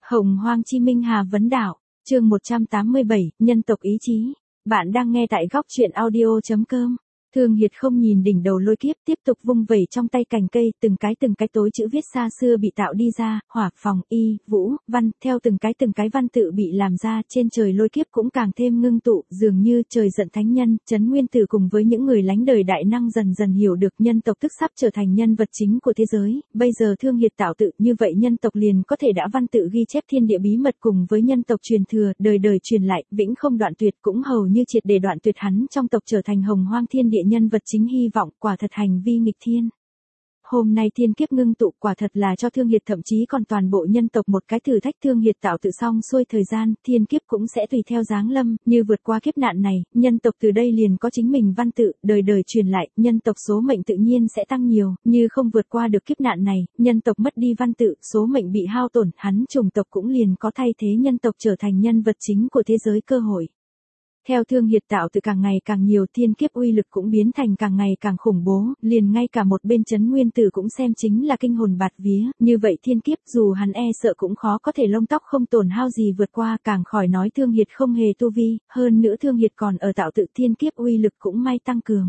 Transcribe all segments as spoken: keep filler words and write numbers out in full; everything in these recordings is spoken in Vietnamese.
Hồng Hoang Chi Minh Hà Vấn Đạo, chương một trăm tám mươi bảy, Nhân tộc ý chí. Bạn đang nghe tại góc truyện audio.com. Thương Hiệt không nhìn đỉnh đầu lôi kiếp, tiếp tục vung vẩy trong tay cành cây, từng cái từng cái tối chữ viết xa xưa bị tạo đi ra, hỏa, phòng, y, vũ, văn, theo từng cái từng cái văn tự bị làm ra, trên trời lôi kiếp cũng càng thêm ngưng tụ, dường như trời giận thánh nhân, Trấn Nguyên Tử cùng với những người lánh đời đại năng dần dần hiểu được nhân tộc tức sắp trở thành nhân vật chính của thế giới, bây giờ Thương Hiệt tạo tự, như vậy nhân tộc liền có thể đã văn tự ghi chép thiên địa bí mật cùng với nhân tộc truyền thừa, đời đời truyền lại, vĩnh không đoạn tuyệt, cũng hầu như triệt để đoạn tuyệt hắn trong tộc trở thành hồng hoang thiên địa nhân vật chính hy vọng, quả thật hành vi nghịch thiên. Hôm nay thiên kiếp ngưng tụ, quả thật là cho Thương Hiệt thậm chí còn toàn bộ nhân tộc một cái thử thách. Thương Hiệt tạo tự xong xuôi thời gian, thiên kiếp cũng sẽ tùy theo giáng lâm, như vượt qua kiếp nạn này, nhân tộc từ đây liền có chính mình văn tự, đời đời truyền lại, nhân tộc số mệnh tự nhiên sẽ tăng nhiều, như không vượt qua được kiếp nạn này, nhân tộc mất đi văn tự, số mệnh bị hao tổn, hắn chủng tộc cũng liền có thay thế nhân tộc trở thành nhân vật chính của thế giới cơ hội. Theo Thương Hiệt tạo tự càng ngày càng nhiều, thiên kiếp uy lực cũng biến thành càng ngày càng khủng bố, liền ngay cả một bên Trấn Nguyên Tử cũng xem chính là kinh hồn bạt vía, như vậy thiên kiếp dù hắn e sợ cũng khó có thể lông tóc không tổn hao gì vượt qua, càng khỏi nói Thương Hiệt không hề tu vi, hơn nữa Thương Hiệt còn ở tạo tự, thiên kiếp uy lực cũng may tăng cường.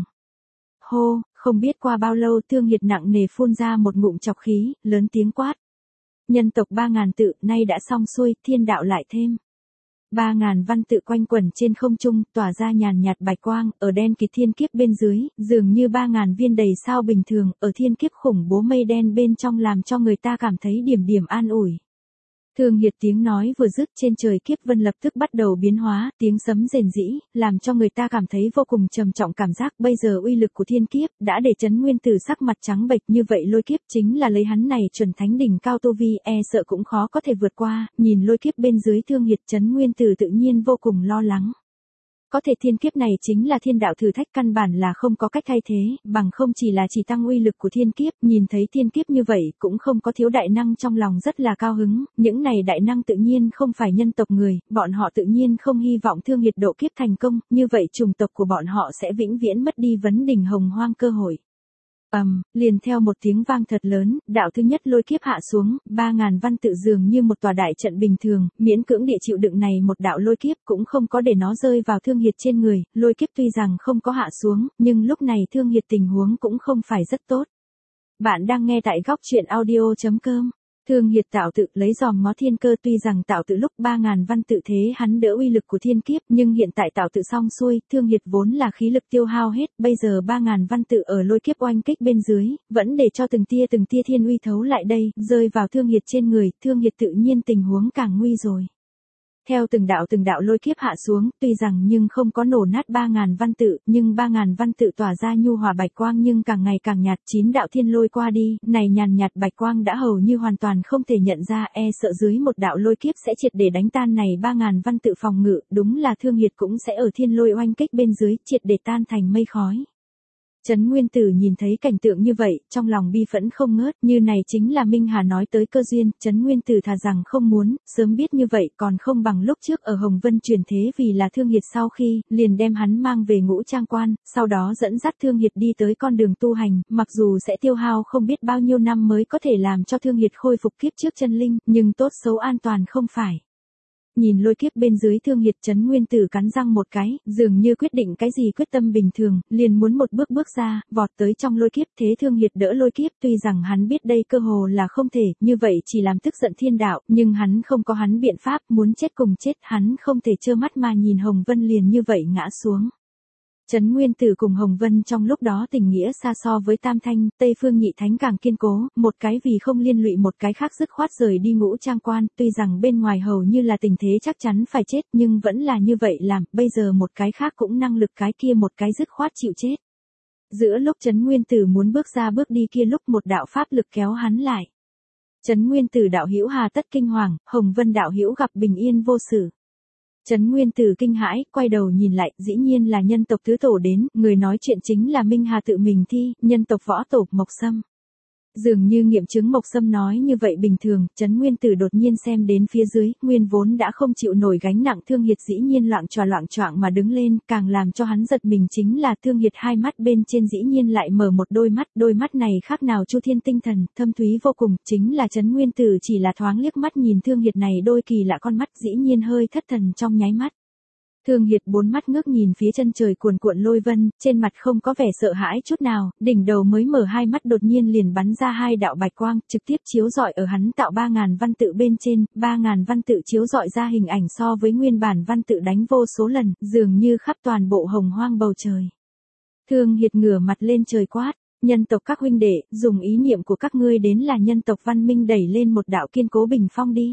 Hô, không biết qua bao lâu Thương Hiệt nặng nề phun ra một ngụm chọc khí, lớn tiếng quát. Nhân tộc ba ngàn tự, nay đã xong xuôi, thiên đạo lại thêm. Ba ngàn văn tự quanh quẩn trên không trung, tỏa ra nhàn nhạt bạch quang, ở đen kịt thiên kiếp bên dưới, dường như ba ngàn viên đầy sao bình thường, ở thiên kiếp khủng bố mây đen bên trong làm cho người ta cảm thấy điểm điểm an ủi. Thương Hiệt tiếng nói vừa dứt, trên trời kiếp vân lập tức bắt đầu biến hóa, tiếng sấm rền rĩ, làm cho người ta cảm thấy vô cùng trầm trọng cảm giác. Bây giờ uy lực của thiên kiếp đã để Trấn Nguyên Tử sắc mặt trắng bệch, như vậy lôi kiếp chính là lấy hắn này chuẩn thánh đỉnh cao tu vi, e sợ cũng khó có thể vượt qua. Nhìn lôi kiếp bên dưới Thương Hiệt, Trấn Nguyên Tử tự nhiên vô cùng lo lắng. Có thể thiên kiếp này chính là thiên đạo thử thách, căn bản là không có cách thay thế, bằng không chỉ là chỉ tăng uy lực của thiên kiếp, nhìn thấy thiên kiếp như vậy, cũng không có thiếu đại năng trong lòng rất là cao hứng, những này đại năng tự nhiên không phải nhân tộc người, bọn họ tự nhiên không hy vọng Thương Hiệt độ kiếp thành công, như vậy chủng tộc của bọn họ sẽ vĩnh viễn mất đi vấn đỉnh hồng hoang cơ hội. Ầm, um, liền theo một tiếng vang thật lớn, đạo thứ nhất lôi kiếp hạ xuống, ba ngàn văn tự dường như một tòa đại trận bình thường, miễn cưỡng địa chịu đựng này một đạo lôi kiếp, cũng không có để nó rơi vào Thương Hiệt trên người, lôi kiếp tuy rằng không có hạ xuống, nhưng lúc này Thương Hiệt tình huống cũng không phải rất tốt. Bạn đang nghe tại góc truyện audio.com. Thương Hiệt tạo tự lấy dòm ngó thiên cơ, tuy rằng tạo tự lúc ba ngàn văn tự thế hắn đỡ uy lực của thiên kiếp, nhưng hiện tại tạo tự xong xuôi, Thương Hiệt vốn là khí lực tiêu hao hết, bây giờ ba ngàn văn tự ở lôi kiếp oanh kích bên dưới, vẫn để cho từng tia từng tia thiên uy thấu lại đây, rơi vào Thương Hiệt trên người, Thương Hiệt tự nhiên tình huống càng nguy rồi. Theo từng đạo từng đạo lôi kiếp hạ xuống, tuy rằng nhưng không có nổ nát ba ngàn văn tự, nhưng ba ngàn văn tự tỏa ra nhu hòa bạch quang nhưng càng ngày càng nhạt, chín đạo thiên lôi qua đi, này nhàn nhạt bạch quang đã hầu như hoàn toàn không thể nhận ra, e sợ dưới một đạo lôi kiếp sẽ triệt để đánh tan này ba ngàn văn tự phòng ngự, đúng là Thương Hiệt cũng sẽ ở thiên lôi oanh kích bên dưới, triệt để tan thành mây khói. Trấn Nguyên Tử nhìn thấy cảnh tượng như vậy, trong lòng bi phẫn không ngớt, như này chính là Minh Hà nói tới cơ duyên, Trấn Nguyên Tử thà rằng không muốn, sớm biết như vậy còn không bằng lúc trước ở Hồng Vân truyền thế, vì là Thương Hiệt sau khi, liền đem hắn mang về Ngũ Trang Quan, sau đó dẫn dắt Thương Hiệt đi tới con đường tu hành, mặc dù sẽ tiêu hao không biết bao nhiêu năm mới có thể làm cho Thương Hiệt khôi phục kiếp trước chân linh, nhưng tốt xấu an toàn không phải. Nhìn lôi kiếp bên dưới Thương Hiệt, Trấn Nguyên Tử cắn răng một cái, dường như quyết định cái gì quyết tâm bình thường, liền muốn một bước bước ra, vọt tới trong lôi kiếp, thế Thương Hiệt đỡ lôi kiếp, tuy rằng hắn biết đây cơ hồ là không thể, như vậy chỉ làm tức giận thiên đạo, nhưng hắn không có hắn biện pháp, muốn chết cùng chết, hắn không thể trơ mắt mà nhìn Hồng Vân liền như vậy ngã xuống. Trấn Nguyên Tử cùng Hồng Vân trong lúc đó tình nghĩa xa so với Tam Thanh, Tây Phương Nhị Thánh càng kiên cố, một cái vì không liên lụy một cái khác dứt khoát rời đi Ngũ Trang Quan, tuy rằng bên ngoài hầu như là tình thế chắc chắn phải chết, nhưng vẫn là như vậy làm, bây giờ một cái khác cũng năng lực, cái kia một cái dứt khoát chịu chết. Giữa lúc Trấn Nguyên Tử muốn bước ra bước đi kia, lúc một đạo pháp lực kéo hắn lại. Trấn Nguyên Tử đạo hữu hà tất kinh hoàng, Hồng Vân đạo hữu gặp bình yên vô sự. Trấn Nguyên Tử kinh hãi, quay đầu nhìn lại, dĩ nhiên là nhân tộc tứ tổ đến, người nói chuyện chính là Minh Hà tự mình thi, nhân tộc võ tổ Mộc Sâm. Dường như nghiệm chứng Mộc Sâm nói như vậy bình thường, Trấn Nguyên Tử đột nhiên xem đến phía dưới, nguyên vốn đã không chịu nổi gánh nặng Thương Hiệt dĩ nhiên loạng choạng loạng choạng mà đứng lên, càng làm cho hắn giật mình chính là Thương Hiệt hai mắt bên trên dĩ nhiên lại mở một đôi mắt, đôi mắt này khác nào chu thiên tinh thần, thâm thúy vô cùng, chính là Trấn Nguyên Tử chỉ là thoáng liếc mắt nhìn Thương Hiệt này đôi kỳ lạ con mắt dĩ nhiên hơi thất thần trong nháy mắt. Thương Hiệt bốn mắt ngước nhìn phía chân trời cuồn cuộn lôi vân, trên mặt không có vẻ sợ hãi chút nào, đỉnh đầu mới mở hai mắt đột nhiên liền bắn ra hai đạo bạch quang, trực tiếp chiếu rọi ở hắn tạo ba ngàn văn tự bên trên, ba ngàn văn tự chiếu rọi ra hình ảnh so với nguyên bản văn tự đánh vô số lần, dường như khắp toàn bộ hồng hoang bầu trời. Thương Hiệt ngửa mặt lên trời quát, nhân tộc các huynh đệ, dùng ý niệm của các ngươi đến là nhân tộc văn minh đẩy lên một đạo kiên cố bình phong đi.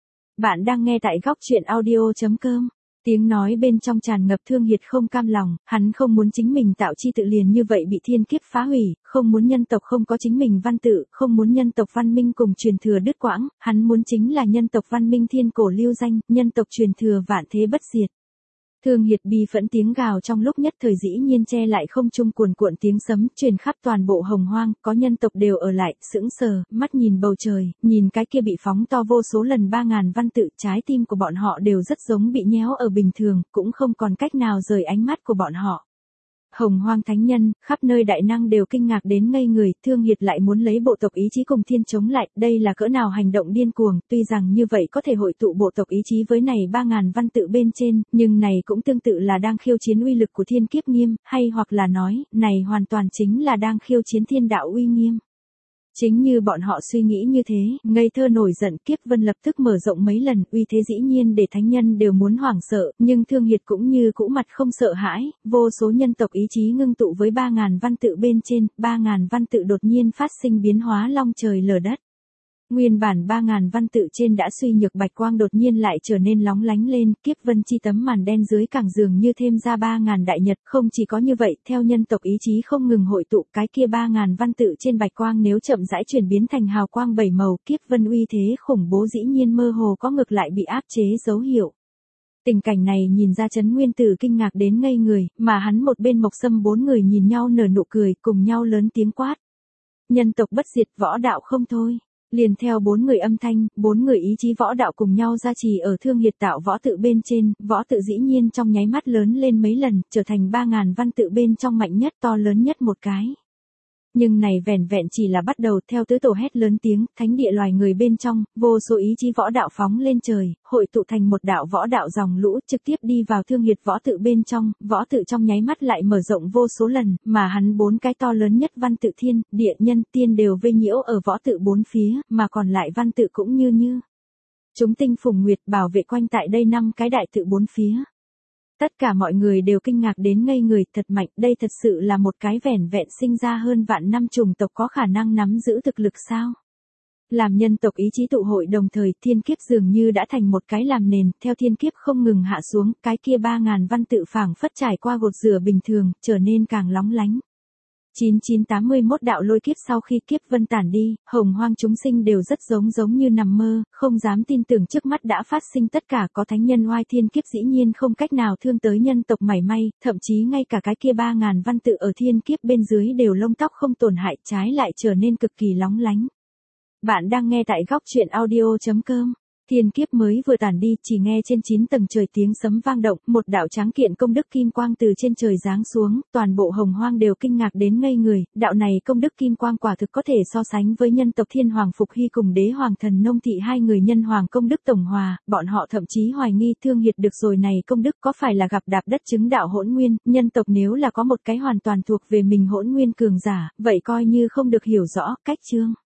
Bạn đang nghe tại góc truyện audio chấm com. Tiếng nói bên trong tràn ngập Thương Hiệt không cam lòng, hắn không muốn chính mình tạo chi tự liền như vậy bị thiên kiếp phá hủy, không muốn nhân tộc không có chính mình văn tự, không muốn nhân tộc văn minh cùng truyền thừa đứt quãng, hắn muốn chính là nhân tộc văn minh thiên cổ lưu danh, nhân tộc truyền thừa vạn thế bất diệt. Thương Hiệt bi phẫn tiếng gào trong lúc nhất thời dĩ nhiên che lại không trung cuồn cuộn tiếng sấm truyền khắp toàn bộ hồng hoang, có nhân tộc đều ở lại, sững sờ, mắt nhìn bầu trời, nhìn cái kia bị phóng to vô số lần ba ngàn văn tự, trái tim của bọn họ đều rất giống bị nhéo ở bình thường, cũng không còn cách nào rời ánh mắt của bọn họ. Hồng hoang thánh nhân, khắp nơi đại năng đều kinh ngạc đến ngây người, Thương Hiệt lại muốn lấy bộ tộc ý chí cùng thiên chống lại, đây là cỡ nào hành động điên cuồng, tuy rằng như vậy có thể hội tụ bộ tộc ý chí với này ba ngàn văn tự bên trên, nhưng này cũng tương tự là đang khiêu chiến uy lực của thiên kiếp nghiêm, hay hoặc là nói, này hoàn toàn chính là đang khiêu chiến thiên đạo uy nghiêm. Chính như bọn họ suy nghĩ như thế, ngây thơ nổi giận, kiếp vân lập tức mở rộng mấy lần, uy thế dĩ nhiên để thánh nhân đều muốn hoảng sợ, nhưng Thương Hiệt cũng như cũ mặt không sợ hãi, vô số nhân tộc ý chí ngưng tụ với ba ngàn văn tự bên trên, ba ngàn văn tự đột nhiên phát sinh biến hóa long trời lở đất. Nguyên bản ba ngàn văn tự trên đã suy nhược bạch quang đột nhiên lại trở nên lóng lánh lên, kiếp vân chi tấm màn đen dưới càng dường như thêm ra ba ngàn đại nhật, không chỉ có như vậy, theo nhân tộc ý chí không ngừng hội tụ, cái kia ba ngàn văn tự trên bạch quang nếu chậm rãi chuyển biến thành hào quang bảy màu, kiếp vân uy thế khủng bố dĩ nhiên mơ hồ có ngược lại bị áp chế dấu hiệu. Tình cảnh này nhìn ra Trấn Nguyên Tử kinh ngạc đến ngây người, mà hắn một bên Mộc Sâm bốn người nhìn nhau nở nụ cười, cùng nhau lớn tiếng quát. Nhân tộc bất diệt, võ đạo không thôi. Liền theo bốn người âm thanh, bốn người ý chí võ đạo cùng nhau gia trì ở Thương Hiệt tạo võ tự bên trên, võ tự dĩ nhiên trong nháy mắt lớn lên mấy lần, trở thành ba ngàn văn tự bên trong mạnh nhất to lớn nhất một cái. Nhưng này vẻn vẹn chỉ là bắt đầu, theo tứ tổ hét lớn tiếng, thánh địa loài người bên trong, vô số ý chí võ đạo phóng lên trời, hội tụ thành một đạo võ đạo dòng lũ, trực tiếp đi vào Thương Hiệt võ tự bên trong, võ tự trong nháy mắt lại mở rộng vô số lần, mà hắn bốn cái to lớn nhất văn tự thiên, địa, nhân, tiên đều vây nhiễu ở võ tự bốn phía, mà còn lại văn tự cũng như như chúng tinh phùng nguyệt bảo vệ quanh tại đây năm cái đại tự bốn phía. Tất cả mọi người đều kinh ngạc đến ngây người, thật mạnh, đây thật sự là một cái vẻn vẹn sinh ra hơn vạn năm chủng tộc có khả năng nắm giữ thực lực sao? Làm nhân tộc ý chí tụ hội đồng thời, thiên kiếp dường như đã thành một cái làm nền, theo thiên kiếp không ngừng hạ xuống, cái kia ba ngàn văn tự phảng phất trải qua gột rửa bình thường, trở nên càng lóng lánh. chín chín tám mươi mốt đạo lôi kiếp sau khi kiếp vân tản đi, hồng hoang chúng sinh đều rất giống giống như nằm mơ, không dám tin tưởng trước mắt đã phát sinh tất cả, có thánh nhân oai thiên kiếp dĩ nhiên không cách nào thương tới nhân tộc mảy may, thậm chí ngay cả cái kia ba ngàn văn tự ở thiên kiếp bên dưới đều lông tóc không tổn hại, trái lại trở nên cực kỳ lóng lánh. Bạn đang nghe tại góc truyện audio chấm com. Thiên kiếp mới vừa tản đi, chỉ nghe trên chín tầng trời tiếng sấm vang động, một đạo tráng kiện công đức kim quang từ trên trời giáng xuống, toàn bộ hồng hoang đều kinh ngạc đến ngây người, đạo này công đức kim quang quả thực có thể so sánh với nhân tộc thiên hoàng Phục Hy cùng đế hoàng thần nông thị hai người nhân hoàng công đức tổng hòa, bọn họ thậm chí hoài nghi Thương Hiệt được rồi này công đức có phải là gặp đạp đất chứng đạo hỗn nguyên, nhân tộc nếu là có một cái hoàn toàn thuộc về mình hỗn nguyên cường giả, vậy coi như không được hiểu rõ, cách chương.